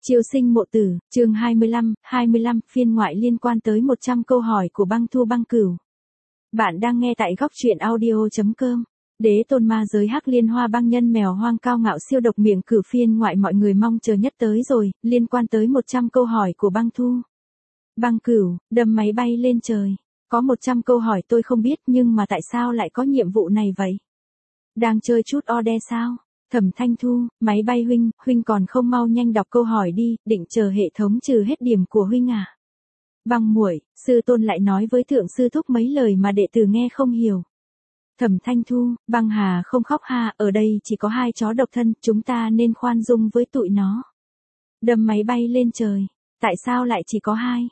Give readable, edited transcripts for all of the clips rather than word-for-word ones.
Chiêu sinh mộ tử, chương 25, phiên ngoại liên quan tới 100 câu hỏi của băng thu băng cửu. Bạn đang nghe tại góc truyện audio.com. Đế tôn ma giới hắc liên hoa băng nhân mèo hoang cao ngạo siêu độc miệng cửu phiên ngoại mọi người mong chờ nhất tới rồi, liên quan tới 100 câu hỏi của băng thu. Băng cửu, đâm máy bay lên trời. Có 100 câu hỏi tôi không biết nhưng mà tại sao lại có nhiệm vụ này vậy? Đang chơi chút order sao? Thẩm Thanh Thu, máy bay huynh còn không mau nhanh đọc câu hỏi đi, định chờ hệ thống trừ hết điểm của huynh à? Băng muội, sư tôn lại nói với thượng sư thúc mấy lời mà đệ tử nghe không hiểu. Thẩm Thanh Thu, băng hà không khóc ha, ở đây chỉ có 2 chó độc thân, chúng ta nên khoan dung với tụi nó. Đâm máy bay lên trời, tại sao lại chỉ có 2?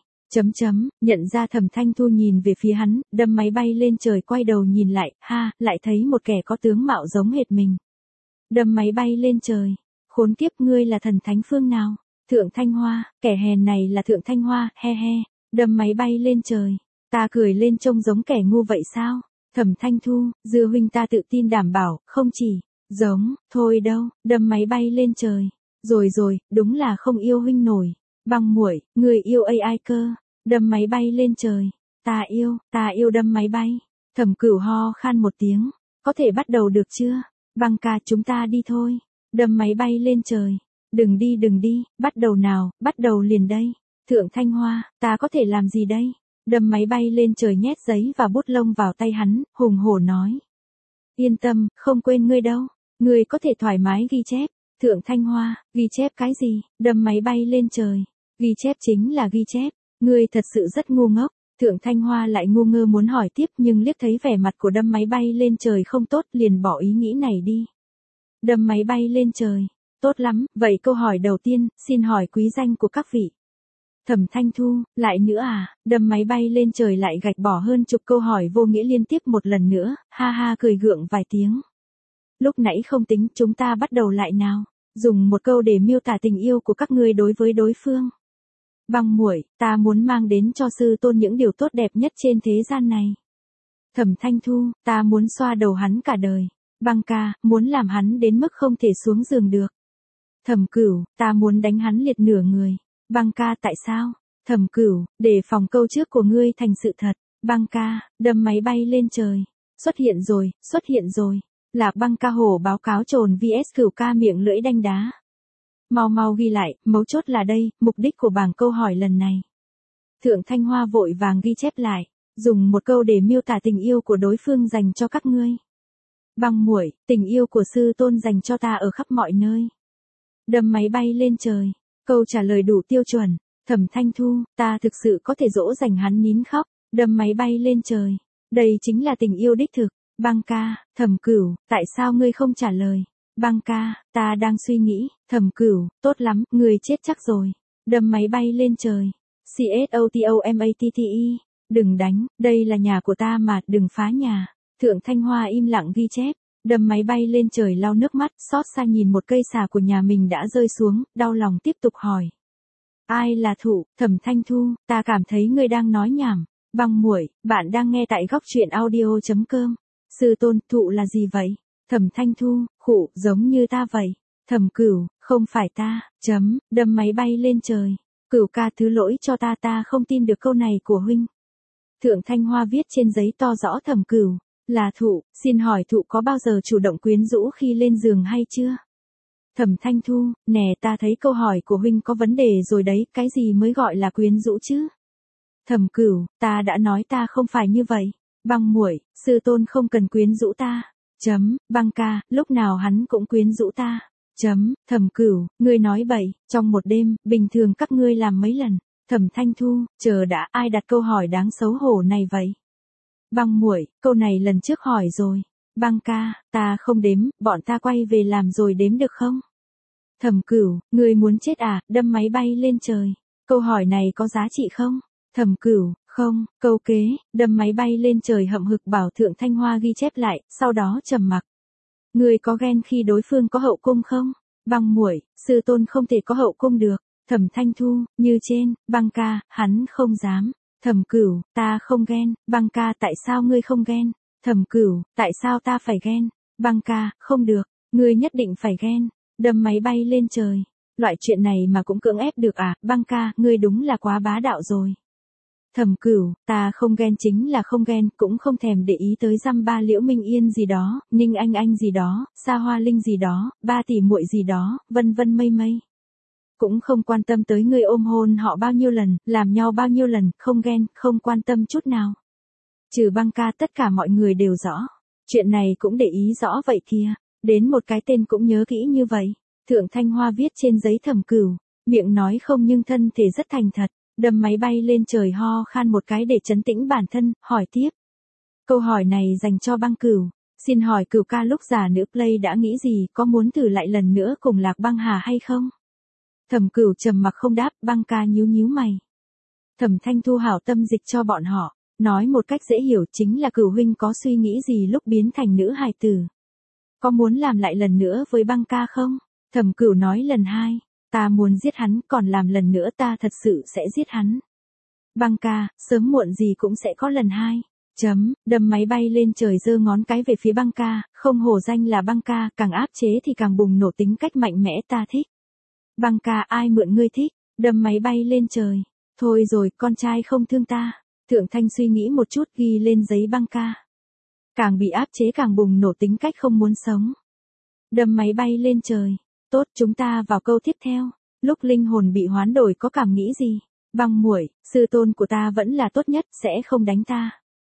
Nhận ra Thẩm Thanh Thu nhìn về phía hắn, đâm máy bay lên trời quay đầu nhìn lại, lại thấy một kẻ có tướng mạo giống hệt mình. Đâm máy bay lên trời, khốn kiếp ngươi là thần thánh phương nào? Thượng Thanh Hoa, kẻ hèn này là Thượng Thanh Hoa, he he, đâm máy bay lên trời, ta cười lên trông giống kẻ ngu vậy sao? Thẩm Thanh Thu, dư huynh ta tự tin đảm bảo, không chỉ, giống, thôi đâu, đâm máy bay lên trời, rồi, đúng là không yêu huynh nổi, băng muội, người yêu AI cơ, đâm máy bay lên trời, ta yêu đâm máy bay, Thẩm Cửu ho khan một tiếng, có thể bắt đầu được chưa? Băng ca chúng ta đi thôi, đâm máy bay lên trời, đừng đi, bắt đầu nào, bắt đầu liền đây, Thượng Thanh Hoa, ta có thể làm gì đây? Đâm máy bay lên trời nhét giấy và bút lông vào tay hắn, hùng hổ nói. Yên tâm, không quên ngươi đâu, ngươi có thể thoải mái ghi chép, Thượng Thanh Hoa, ghi chép cái gì, đâm máy bay lên trời, ghi chép chính là ghi chép, ngươi thật sự rất ngu ngốc. Thượng Thanh Hoa lại ngu ngơ muốn hỏi tiếp nhưng liếc thấy vẻ mặt của đâm máy bay lên trời không tốt liền bỏ ý nghĩ này đi. Đâm máy bay lên trời, tốt lắm, vậy câu hỏi đầu tiên, xin hỏi quý danh của các vị. Thẩm Thanh Thu, lại nữa à, đâm máy bay lên trời lại gạch bỏ hơn chục câu hỏi vô nghĩa liên tiếp một lần nữa, ha cười gượng vài tiếng. Lúc nãy không tính, chúng ta bắt đầu lại nào, dùng một câu để miêu tả tình yêu của các ngươi đối với đối phương. Băng muội, ta muốn mang đến cho sư tôn những điều tốt đẹp nhất trên thế gian này. Thẩm Thanh Thu, ta muốn xoa đầu hắn cả đời. Băng ca, muốn làm hắn đến mức không thể xuống giường được. Thẩm Cửu, ta muốn đánh hắn liệt nửa người. Băng ca, tại sao? Thẩm Cửu, để phòng câu trước của ngươi thành sự thật. Băng ca, đâm máy bay lên trời. Xuất hiện rồi. Lạc Băng ca hổ báo cáo trồn vs Cửu ca miệng lưỡi đanh đá. Mau ghi lại, mấu chốt là đây, mục đích của bảng câu hỏi lần này. Thượng Thanh Hoa vội vàng ghi chép lại, dùng một câu để miêu tả tình yêu của đối phương dành cho các ngươi. Băng muội, tình yêu của sư tôn dành cho ta ở khắp mọi nơi. Đâm máy bay lên trời, câu trả lời đủ tiêu chuẩn. Thẩm Thanh Thu, ta thực sự có thể dỗ dành hắn nín khóc, đâm máy bay lên trời. Đây chính là tình yêu đích thực. Băng ca, Thẩm Cửu, tại sao ngươi không trả lời? Băng ca, ta đang suy nghĩ. Thẩm Cửu, tốt lắm, người chết chắc rồi. Đâm máy bay lên trời. CSOTOMATTE, đừng đánh, đây là nhà của ta mà, đừng phá nhà. Thượng Thanh Hoa im lặng ghi chép. Đâm máy bay lên trời lau nước mắt, xót xa nhìn một cây xà của nhà mình đã rơi xuống, đau lòng tiếp tục hỏi. Ai là Thụ? Thẩm Thanh Thu, ta cảm thấy ngươi đang nói nhảm. Băng muội, bạn đang nghe tại góc truyện audio.com. Sư tôn, Thụ là gì vậy? Thẩm Thanh Thu, khụ, giống như ta vậy. Thẩm Cửu, không phải ta, đâm máy bay lên trời. Cửu ca thứ lỗi cho ta không tin được câu này của huynh. Thượng Thanh Hoa viết trên giấy to rõ Thẩm Cửu, là Thụ, xin hỏi Thụ có bao giờ chủ động quyến rũ khi lên giường hay chưa? Thẩm Thanh Thu, nè ta thấy câu hỏi của huynh có vấn đề rồi đấy, cái gì mới gọi là quyến rũ chứ? Thẩm Cửu, ta đã nói ta không phải như vậy. Băng muội, sư tôn không cần quyến rũ ta. Băng ca, lúc nào hắn cũng quyến rũ ta. Thẩm Cửu, ngươi nói bậy, trong một đêm, bình thường các ngươi làm mấy lần. Thẩm Thanh Thu, chờ đã, ai đặt câu hỏi đáng xấu hổ này vậy? Băng muội, câu này lần trước hỏi rồi. Băng ca, ta không đếm, bọn ta quay về làm rồi đếm được không? Thẩm Cửu, ngươi muốn chết à, đâm máy bay lên trời. Câu hỏi này có giá trị không? Thẩm Cửu, không, câu kế, đâm máy bay lên trời hậm hực bảo Thượng Thanh Hoa ghi chép lại, sau đó trầm mặc. Ngươi có ghen khi đối phương có hậu cung không? Băng muội, sư tôn không thể có hậu cung được. Thẩm Thanh Thu, như trên. Băng ca, hắn không dám. Thẩm Cửu, ta không ghen. Băng ca, tại sao ngươi không ghen? Thẩm Cửu, tại sao ta phải ghen? Băng ca, không được, ngươi nhất định phải ghen. Đâm máy bay lên trời. loại chuyện này mà cũng cưỡng ép được à, Băng ca, ngươi đúng là quá bá đạo rồi. Thẩm Cửu, ta không ghen chính là không ghen, cũng không thèm để ý tới dăm ba Liễu Minh Yên gì đó, Ninh Anh Anh gì đó, Sa Hoa Linh gì đó, ba tỷ muội gì đó, vân vân mây mây. Cũng không quan tâm tới ngươi ôm hôn họ bao nhiêu lần, làm nhau bao nhiêu lần, không ghen, không quan tâm chút nào. Trừ Băng ca tất cả mọi người đều rõ. Chuyện này cũng để ý rõ vậy kìa. Đến một cái tên cũng nhớ kỹ như vậy. Thượng Thanh Hoa viết trên giấy Thẩm Cửu. Miệng nói không nhưng thân thể rất thành thật. Đâm máy bay lên trời ho khan một cái để trấn tĩnh bản thân, hỏi tiếp. Câu hỏi này dành cho Băng Cửu. Xin hỏi Cửu ca lúc già nữ play đã nghĩ gì, có muốn thử lại lần nữa cùng Lạc Băng Hà hay không? Thẩm Cửu trầm mặc không đáp, Băng ca nhíu nhíu mày. Thẩm Thanh Thu hảo tâm dịch cho bọn họ. Nói một cách dễ hiểu chính là Cửu huynh có suy nghĩ gì lúc biến thành nữ hài tử. Có muốn làm lại lần nữa với Băng ca không? Thẩm Cửu nói lần hai. Ta muốn giết hắn, còn làm lần nữa ta thật sự sẽ giết hắn. Băng ca, sớm muộn gì cũng sẽ có lần hai. Đâm máy bay lên trời giơ ngón cái về phía Băng ca, không hổ danh là Băng ca, càng áp chế thì càng bùng nổ tính cách mạnh mẽ ta thích. Băng ca, ai mượn ngươi thích? Đâm máy bay lên trời. Thôi rồi, con trai không thương ta. Thượng Thanh suy nghĩ một chút ghi lên giấy Băng ca. Càng bị áp chế càng bùng nổ tính cách không muốn sống. Đâm máy bay lên trời. Tốt, chúng ta vào câu tiếp theo. Lúc linh hồn bị hoán đổi có cảm nghĩ gì? Băng muội, sư tôn của ta vẫn là tốt nhất, sẽ không đánh ta.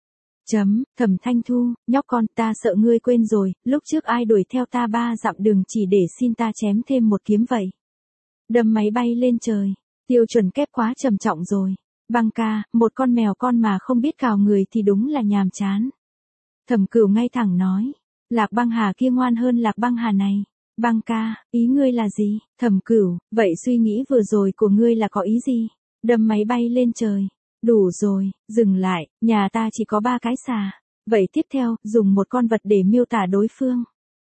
Thẩm Thanh Thu, nhóc con, ta sợ ngươi quên rồi, lúc trước ai đuổi theo ta 3 dặm đường chỉ để xin ta chém thêm một kiếm vậy. Đâm máy bay lên trời. Tiêu chuẩn kép quá trầm trọng rồi. Băng ca, một con mèo con mà không biết cào người thì đúng là nhàm chán. Thẩm Cửu ngay thẳng nói. Lạc Băng Hà kia ngoan hơn Lạc Băng Hà này. Băng ca, ý ngươi là gì? Thẩm Cửu, vậy suy nghĩ vừa rồi của ngươi là có ý gì? Đâm máy bay lên trời. Đủ rồi, dừng lại, nhà ta chỉ có 3 cái xà. Vậy tiếp theo, dùng một con vật để miêu tả đối phương.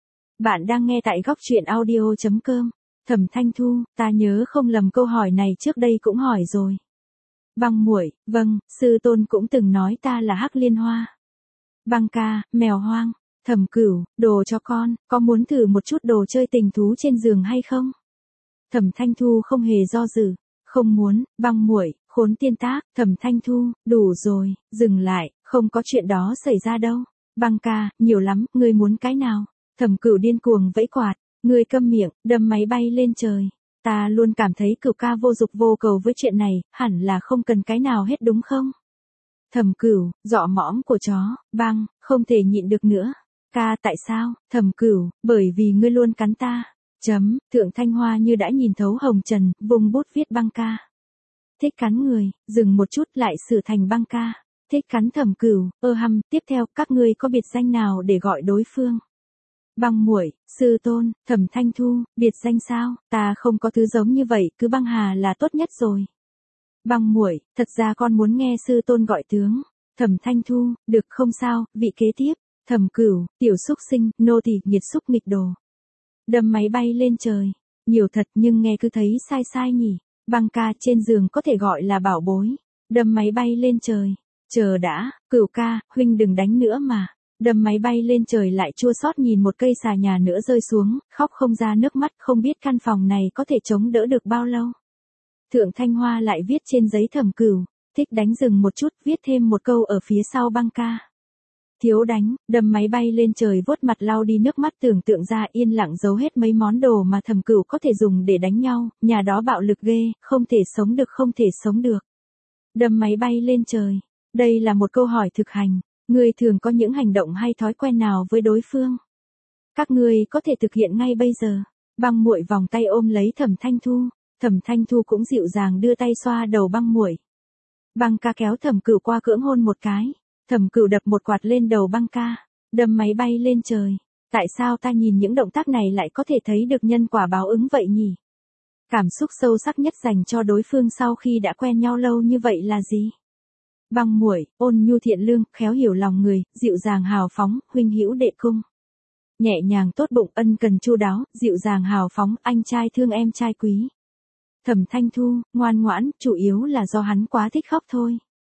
Bạn đang nghe tại góc truyện audio.com. Thẩm Thanh Thu, ta nhớ không lầm câu hỏi này trước đây cũng hỏi rồi. Băng muội, vâng, sư tôn cũng từng nói ta là Hắc Liên Hoa. Băng ca, mèo hoang. Thẩm Cửu, đồ cho con, có muốn thử một chút đồ chơi tình thú trên giường hay không? Thẩm Thanh Thu không hề do dự. Không muốn, băng muội, khốn tiên tác, Thẩm Thanh Thu, đủ rồi, dừng lại, không có chuyện đó xảy ra đâu. Băng ca, nhiều lắm, ngươi muốn cái nào? Thẩm Cửu điên cuồng vẫy quạt, ngươi câm miệng, đâm máy bay lên trời. Ta luôn cảm thấy Cửu ca vô dục vô cầu với chuyện này, hẳn là không cần cái nào hết đúng không? Thẩm Cửu, dọ mõm của chó, băng, không thể nhịn được nữa. Ca tại sao? Thẩm Cửu, bởi vì ngươi luôn cắn ta. Thượng Thanh Hoa như đã nhìn thấu hồng trần, vùng bút viết Băng ca. Thích cắn người, dừng một chút lại sửa thành Băng ca. Thích cắn Thẩm Cửu, tiếp theo các ngươi có biệt danh nào để gọi đối phương? Băng muội, sư tôn, Thẩm Thanh Thu, biệt danh sao? Ta không có thứ giống như vậy, cứ Băng Hà là tốt nhất rồi. Băng muội, thật ra con muốn nghe sư tôn gọi tướng. Thẩm Thanh Thu, được không sao, vị kế tiếp. Thẩm Cửu, tiểu xúc sinh, nô tỳ nghiệt xúc nghịch đồ. Đâm máy bay lên trời. Nhiều thật nhưng nghe cứ thấy sai sai nhỉ. Băng ca trên giường có thể gọi là bảo bối. Đâm máy bay lên trời. Chờ đã, Cửu ca, huynh đừng đánh nữa mà. Đâm máy bay lên trời lại chua xót nhìn một cây xà nhà nữa rơi xuống, khóc không ra nước mắt, không biết căn phòng này có thể chống đỡ được bao lâu. Thượng Thanh Hoa lại viết trên giấy Thẩm Cửu, thích đánh dừng một chút, viết thêm một câu ở phía sau Băng ca. Thiếu đánh, đâm máy bay lên trời vuốt mặt lau đi nước mắt tưởng tượng ra yên lặng giấu hết mấy món đồ mà Thẩm Cửu có thể dùng để đánh nhau, nhà đó bạo lực ghê, không thể sống được không thể sống được. Đâm máy bay lên trời, đây là một câu hỏi thực hành, ngươi thường có những hành động hay thói quen nào với đối phương? Các ngươi có thể thực hiện ngay bây giờ. Băng muội vòng tay ôm lấy Thẩm Thanh Thu, Thẩm Thanh Thu cũng dịu dàng đưa tay xoa đầu băng muội. Băng ca kéo Thẩm Cửu qua cưỡng hôn một cái. Thẩm Cửu đập một quạt lên đầu Băng ca, đâm máy bay lên trời. Tại sao ta nhìn những động tác này lại có thể thấy được nhân quả báo ứng vậy nhỉ? Cảm xúc sâu sắc nhất dành cho đối phương sau khi đã quen nhau lâu như vậy là gì? Băng muội, ôn nhu thiện lương, khéo hiểu lòng người, dịu dàng hào phóng, huynh hữu đệ cung. Nhẹ nhàng tốt bụng, ân cần chu đáo, dịu dàng hào phóng, anh trai thương em trai quý. Thẩm Thanh Thu, ngoan ngoãn, chủ yếu là do hắn quá thích khóc thôi.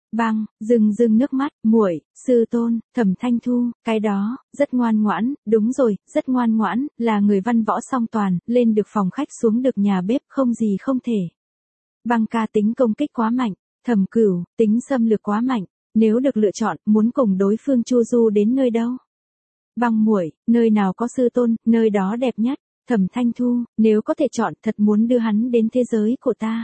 Băng, rưng rưng nước mắt, muội, sư tôn, Thẩm Thanh Thu, cái đó, rất ngoan ngoãn, đúng rồi, rất ngoan ngoãn, là người văn võ song toàn, lên được phòng khách xuống được nhà bếp không gì không thể. Băng ca tính công kích quá mạnh, Thẩm Cửu, tính xâm lược quá mạnh, nếu được lựa chọn, muốn cùng đối phương chu du đến nơi đâu? Băng muội, nơi nào có sư tôn, nơi đó đẹp nhất. Thẩm Thanh Thu, nếu có thể chọn, thật muốn đưa hắn đến thế giới của ta.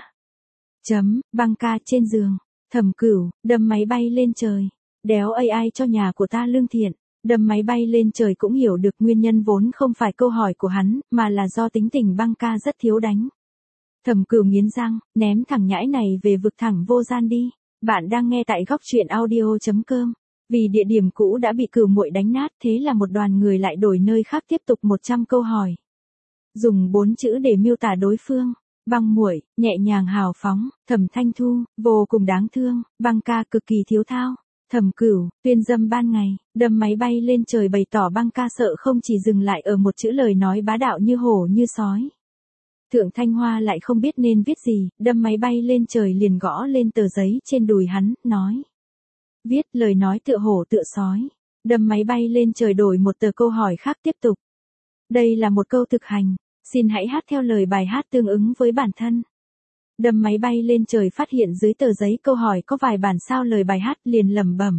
Băng ca trên giường. Thẩm Cửu, đâm máy bay lên trời. Đéo AI cho nhà của ta lương thiện. Đâm máy bay lên trời cũng hiểu được nguyên nhân vốn không phải câu hỏi của hắn, mà là do tính tình băng ca rất thiếu đánh. Thẩm Cửu nghiến răng, ném thằng nhãi này về vực thẳng vô gian đi. Bạn đang nghe tại góc truyện audio.com. Vì địa điểm cũ đã bị Cửu muội đánh nát, thế là một đoàn người lại đổi nơi khác tiếp tục 100 câu hỏi. Dùng 4 chữ để miêu tả đối phương. Băng muội, nhẹ nhàng hào phóng, Thẩm Thanh Thu, vô cùng đáng thương, băng ca cực kỳ thiếu thao. Thẩm Cửu, tuyên dâm ban ngày, đâm máy bay lên trời bày tỏ băng ca sợ không chỉ dừng lại ở một chữ lời nói bá đạo như hổ như sói. Thượng Thanh Hoa lại không biết nên viết gì, đâm máy bay lên trời liền gõ lên tờ giấy trên đùi hắn, nói. Viết lời nói tựa hổ tựa sói. Đâm máy bay lên trời đổi một tờ câu hỏi khác tiếp tục. Đây là một câu thực hành, xin hãy hát theo lời bài hát tương ứng với bản thân. Đâm máy bay lên trời phát hiện dưới tờ giấy câu hỏi có vài bản sao lời bài hát liền lẩm bẩm.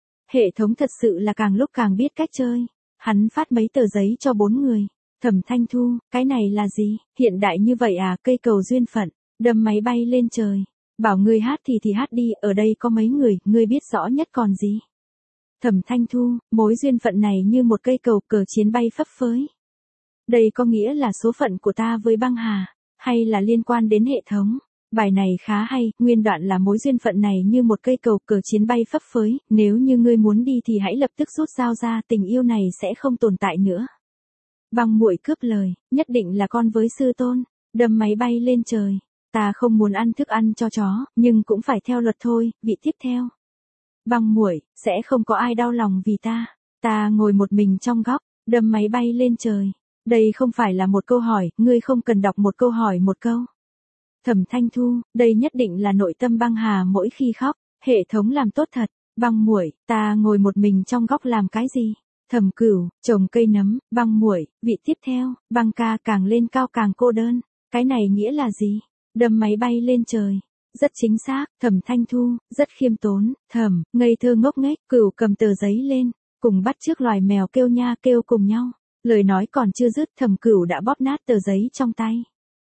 Hệ thống thật sự là càng lúc càng biết cách chơi. Hắn phát mấy tờ giấy cho 4 người. Thẩm Thanh Thu, cái này là gì? Hiện đại như vậy à, cây cầu duyên phận. Đâm máy bay lên trời. Bảo ngươi hát thì hát đi, ở đây có mấy người, ngươi biết rõ nhất còn gì? Thẩm Thanh Thu, mối duyên phận này như một cây cầu cờ chiến bay phấp phới. Đây có nghĩa là số phận của ta với băng hà, hay là liên quan đến hệ thống? Bài này khá hay, nguyên đoạn là mối duyên phận này như một cây cầu cờ chiến bay phấp phới, nếu như ngươi muốn đi thì hãy lập tức rút dao ra, tình yêu này sẽ không tồn tại nữa. Băng muội cướp lời, nhất định là con với sư tôn, đâm máy bay lên trời. Ta không muốn ăn thức ăn cho chó, nhưng cũng phải theo luật thôi, vị tiếp theo. Băng muội, sẽ không có ai đau lòng vì ta. Ta ngồi một mình trong góc, đâm máy bay lên trời. Đây không phải là một câu hỏi, ngươi không cần đọc một câu hỏi một câu. Thẩm Thanh Thu, đây nhất định là nội tâm băng hà mỗi khi khóc, hệ thống làm tốt thật. Băng muội, ta ngồi một mình trong góc làm cái gì? Thẩm Cửu, trồng cây nấm, băng muội, vị tiếp theo, băng ca càng lên cao càng cô đơn. Cái này nghĩa là gì? Đâm máy bay lên trời. Rất chính xác, Thẩm Thanh Thu, rất khiêm tốn, Thẩm, ngây thơ ngốc nghếch, Cửu cầm tờ giấy lên, cùng bắt chước loài mèo kêu nha kêu cùng nhau. Lời nói còn chưa dứt, Thẩm Cửu đã bóp nát tờ giấy trong tay.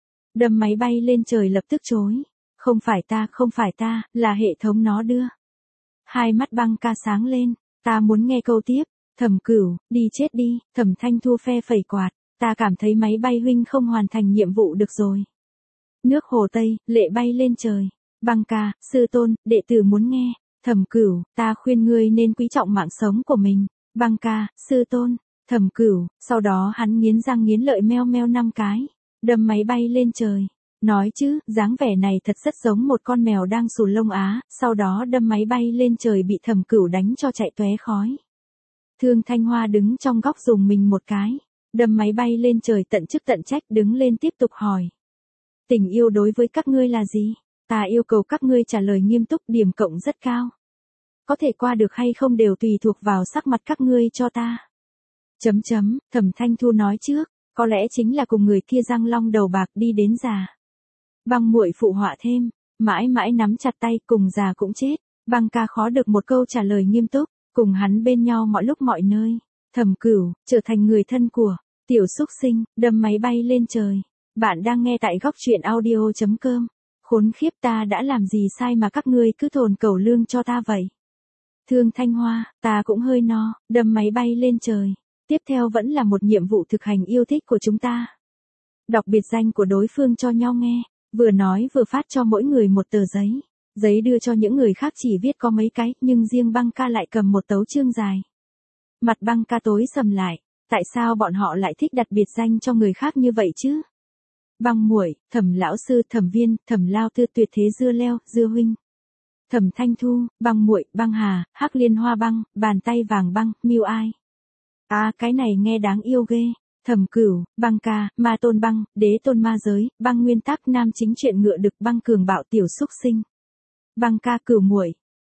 Đâm máy bay lên trời lập tức chối. Không phải ta, là hệ thống nó đưa. Hai mắt băng ca sáng lên, ta muốn nghe câu tiếp. Thẩm Cửu, đi chết đi, Thẩm Thanh Thu phe phẩy quạt, ta cảm thấy máy bay huynh không hoàn thành nhiệm vụ được rồi. Nước Hồ Tây, lệ bay lên trời. Băng ca, sư tôn, đệ tử muốn nghe. Thẩm Cửu, ta khuyên ngươi nên quý trọng mạng sống của mình. Băng ca, sư tôn. Thẩm Cửu, sau đó hắn nghiến răng nghiến lợi meo meo 5 cái. Đâm máy bay lên trời. Nói chứ, dáng vẻ này thật rất giống một con mèo đang xù lông á, sau đó đâm máy bay lên trời bị Thẩm Cửu đánh cho chạy tóe khói. Thương Thanh Hoa đứng trong góc dùng mình một cái. Đâm máy bay lên trời tận chức tận trách đứng lên tiếp tục hỏi. Tình yêu đối với các ngươi là gì? Ta yêu cầu các ngươi trả lời nghiêm túc, điểm cộng rất cao. Có thể qua được hay không đều tùy thuộc vào sắc mặt các ngươi cho ta. Thẩm Thanh Thu nói trước, có lẽ chính là cùng người kia răng long đầu bạc đi đến già. Băng muội phụ họa thêm, mãi mãi nắm chặt tay cùng già cũng chết. Băng ca khó được một câu trả lời nghiêm túc, cùng hắn bên nhau mọi lúc mọi nơi. Thẩm Cửu, trở thành người thân của, tiểu xúc sinh, đâm máy bay lên trời. Bạn đang nghe tại góc truyện audio.com. Khốn khiếp, ta đã làm gì sai mà các ngươi cứ thồn cầu lương cho ta vậy? Thương Thanh Hoa, ta cũng hơi no, đâm máy bay lên trời. Tiếp theo vẫn là một nhiệm vụ thực hành yêu thích của chúng ta. Đọc biệt danh của đối phương cho nhau nghe, vừa nói vừa phát cho mỗi người một tờ giấy. Giấy đưa cho những người khác chỉ viết có mấy cái, nhưng riêng băng ca lại cầm một tấu chương dài. Mặt băng ca tối sầm lại, tại sao bọn họ lại thích đặt biệt danh cho người khác như vậy chứ? Băng muội, Thẩm lão sư, Thẩm viên, Thẩm lao tư, tuyệt thế dưa leo, dưa huynh. Thẩm Thanh Thu, băng muội, băng hà, hắc liên hoa băng, bàn tay vàng băng, miêu ai. À, cái này nghe đáng yêu ghê. Thẩm Cửu, băng ca, ma tôn băng, đế tôn ma giới, băng nguyên tắc nam chính truyện ngựa đực, băng cường bạo tiểu xúc sinh. Băng ca Cửu muội,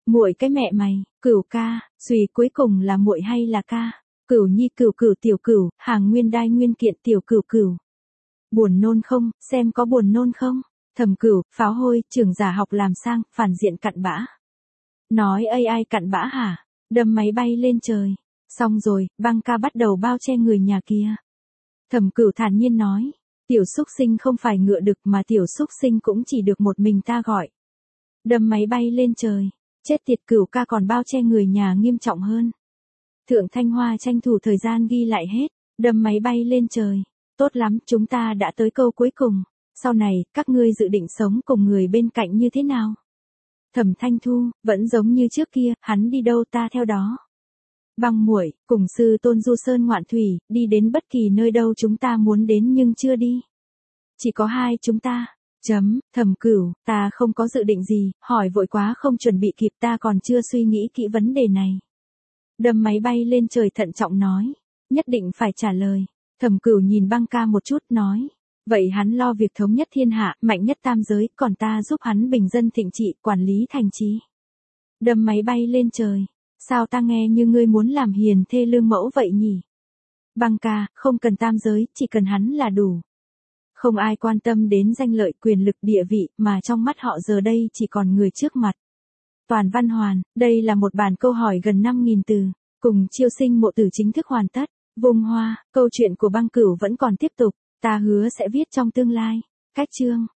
Muội cái mẹ mày, Cửu ca, suy cuối cùng là muội hay là ca? Cửu nhi cửu cửu tiểu cửu, hàng nguyên đai nguyên kiện tiểu cửu cửu. Buồn nôn không, xem có buồn nôn không? Thẩm Cửu, pháo hôi, trưởng giả học làm sang, phản diện cặn bã. Nói AI cặn bã hả? Đâm máy bay lên trời. Xong rồi, băng ca bắt đầu bao che người nhà kia. Thẩm Cửu thản nhiên nói, tiểu xúc sinh không phải ngựa đực mà tiểu xúc sinh cũng chỉ được một mình ta gọi. Đâm máy bay lên trời. Chết tiệt, Cửu ca còn bao che người nhà nghiêm trọng hơn. Thượng Thanh Hoa tranh thủ thời gian ghi lại hết. Đâm máy bay lên trời. Tốt lắm, chúng ta đã tới câu cuối cùng. Sau này, các ngươi dự định sống cùng người bên cạnh như thế nào? Thẩm Thanh Thu, vẫn giống như trước kia, hắn đi đâu ta theo đó. Băng muội, cùng sư tôn du sơn ngoạn thủy, đi đến bất kỳ nơi đâu chúng ta muốn đến nhưng chưa đi. Chỉ có hai chúng ta. Thẩm Cửu, ta không có dự định gì, hỏi vội quá không chuẩn bị kịp, ta còn chưa suy nghĩ kỹ vấn đề này. Đâm máy bay lên trời thận trọng nói, nhất định phải trả lời. Thẩm Cửu nhìn băng ca một chút nói, vậy hắn lo việc thống nhất thiên hạ, mạnh nhất tam giới, còn ta giúp hắn bình dân thịnh trị, quản lý thành trì. Đâm máy bay lên trời, sao ta nghe như ngươi muốn làm hiền thê lương mẫu vậy nhỉ? Băng ca, không cần tam giới, chỉ cần hắn là đủ. Không ai quan tâm đến danh lợi, quyền lực, địa vị, mà trong mắt họ giờ đây chỉ còn người trước mặt. Toàn Văn Hoàn, đây là một bản câu hỏi gần 5.000 từ, cùng chiêu sinh mộ tử chính thức hoàn tất. Vùng Hoa, câu chuyện của Băng Cửu vẫn còn tiếp tục, ta hứa sẽ viết trong tương lai. Cách chương